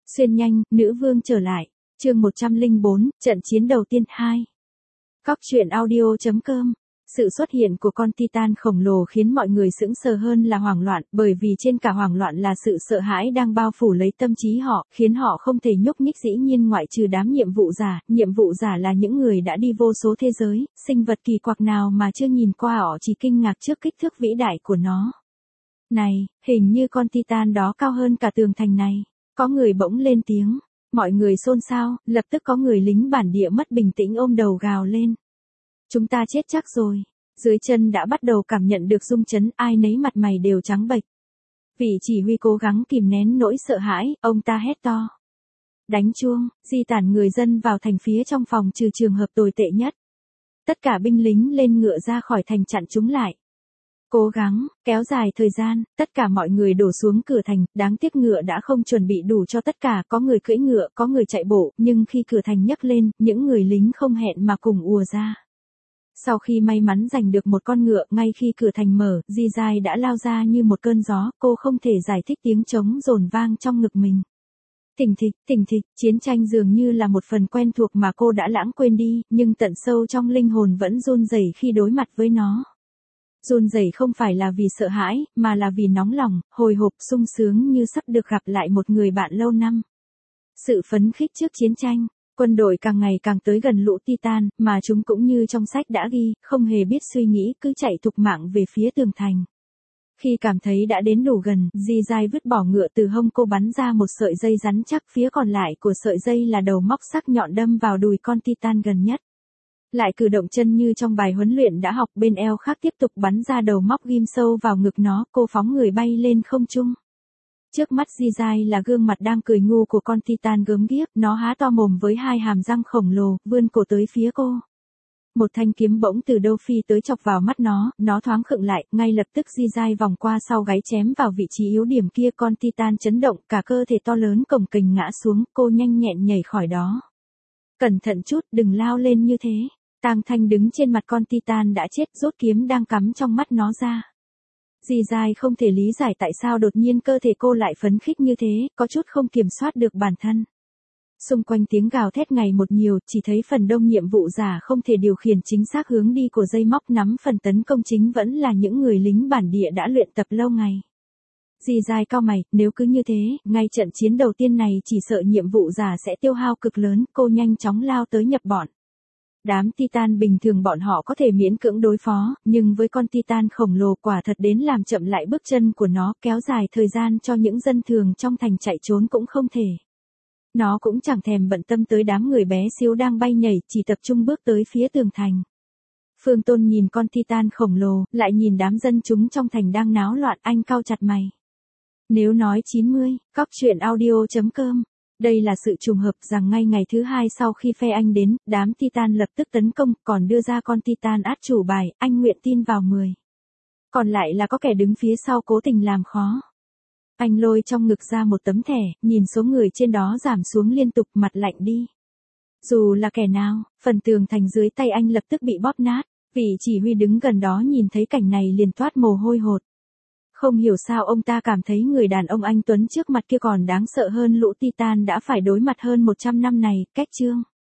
Xuyên nhanh, nữ vương trở lại. Chương 104, trận chiến đầu tiên 2. Cóc truyện audio.com. Sự xuất hiện của con Titan khổng lồ khiến mọi người sững sờ hơn là hoảng loạn, bởi vì trên cả hoảng loạn là sự sợ hãi đang bao phủ lấy tâm trí họ, khiến họ không thể nhúc nhích. Dĩ nhiên ngoại trừ đám nhiệm vụ giả là những người đã đi vô số thế giới, sinh vật kỳ quặc nào mà chưa nhìn qua họ chỉ kinh ngạc trước kích thước vĩ đại của nó. Này, hình như con Titan đó cao hơn cả tường thành này. Có người bỗng lên tiếng. Mọi người xôn xao, lập tức có người lính bản địa mất bình tĩnh ôm đầu gào lên. Chúng ta chết chắc rồi. Dưới chân đã bắt đầu cảm nhận được rung chấn, ai nấy mặt mày đều trắng bệch. Vị chỉ huy cố gắng kìm nén nỗi sợ hãi, ông ta hét to. Đánh chuông, di tản người dân vào thành phía trong phòng trừ trường hợp tồi tệ nhất. Tất cả binh lính lên ngựa ra khỏi thành chặn chúng lại. Cố gắng, kéo dài thời gian, tất cả mọi người đổ xuống cửa thành, đáng tiếc ngựa đã không chuẩn bị đủ cho tất cả, có người cưỡi ngựa, có người chạy bộ, nhưng khi cửa thành nhấc lên, những người lính không hẹn mà cùng ùa ra. Sau khi may mắn giành được một con ngựa, ngay khi cửa thành mở, Di đã lao ra như một cơn gió, cô không thể giải thích tiếng trống dồn vang trong ngực mình. Thình thịch, chiến tranh dường như là một phần quen thuộc mà cô đã lãng quên đi, nhưng tận sâu trong linh hồn vẫn run rẩy khi đối mặt với nó. Run rẩy không phải là vì sợ hãi, mà là vì nóng lòng, hồi hộp, sung sướng như sắp được gặp lại một người bạn lâu năm. Sự phấn khích trước chiến tranh, quân đội càng ngày càng tới gần lũ Titan, mà chúng cũng như trong sách đã ghi, không hề biết suy nghĩ cứ chạy thục mạng về phía tường thành. Khi cảm thấy đã đến đủ gần, Di vứt bỏ ngựa từ hông cô bắn ra một sợi dây rắn chắc, phía còn lại của sợi dây là đầu móc sắc nhọn đâm vào đùi con Titan gần nhất. Lại cử động chân như trong bài huấn luyện đã học, bên eo khác tiếp tục bắn ra đầu móc ghim sâu vào ngực nó, cô phóng người bay lên không trung. Trước mắt Di là gương mặt đang cười ngu của con Titan gớm ghiếc, nó há to mồm với hai hàm răng khổng lồ, vươn cổ tới phía cô. Một thanh kiếm bỗng từ đâu phi tới chọc vào mắt nó thoáng khựng lại, ngay lập tức Di vòng qua sau gáy chém vào vị trí yếu điểm kia, con Titan chấn động, cả cơ thể to lớn cồng kềnh ngã xuống, cô nhanh nhẹn nhảy khỏi đó. Cẩn thận chút, đừng lao lên như thế. Tang Thanh đứng trên mặt con Titan đã chết, rút kiếm đang cắm trong mắt nó ra. Di không thể lý giải tại sao đột nhiên cơ thể cô lại phấn khích như thế, có chút không kiểm soát được bản thân. Xung quanh tiếng gào thét ngày một nhiều, chỉ thấy phần đông nhiệm vụ giả không thể điều khiển chính xác hướng đi của dây móc, nắm phần tấn công chính vẫn là những người lính bản địa đã luyện tập lâu ngày. Di cau mày, nếu cứ như thế, ngay trận chiến đầu tiên này chỉ sợ nhiệm vụ giả sẽ tiêu hao cực lớn, cô nhanh chóng lao tới nhập bọn. Đám Titan bình thường bọn họ có thể miễn cưỡng đối phó, nhưng với con Titan khổng lồ quả thật đến làm chậm lại bước chân của nó, kéo dài thời gian cho những dân thường trong thành chạy trốn cũng không thể. Nó cũng chẳng thèm bận tâm tới đám người bé xíu đang bay nhảy, chỉ tập trung bước tới phía tường thành. Phương Tôn nhìn con Titan khổng lồ, lại nhìn đám dân chúng trong thành đang náo loạn, anh cau chặt mày. Nếu nói 90, cóc truyện audio.com. Đây là sự trùng hợp rằng ngay ngày thứ hai sau khi phe anh đến, đám Titan lập tức tấn công, còn đưa ra con Titan át chủ bài, anh nguyện tin vào 10. Còn lại là có kẻ đứng phía sau cố tình làm khó. Anh lôi trong ngực ra một tấm thẻ, nhìn số người trên đó giảm xuống liên tục, mặt lạnh đi. Dù là kẻ nào, phần tường thành dưới tay anh lập tức bị bóp nát, vị chỉ huy đứng gần đó nhìn thấy cảnh này liền toát mồ hôi hột. Không hiểu sao ông ta cảm thấy người đàn ông anh tuấn trước mặt kia còn đáng sợ hơn lũ Titan đã phải đối mặt hơn 100 năm này. Cách chương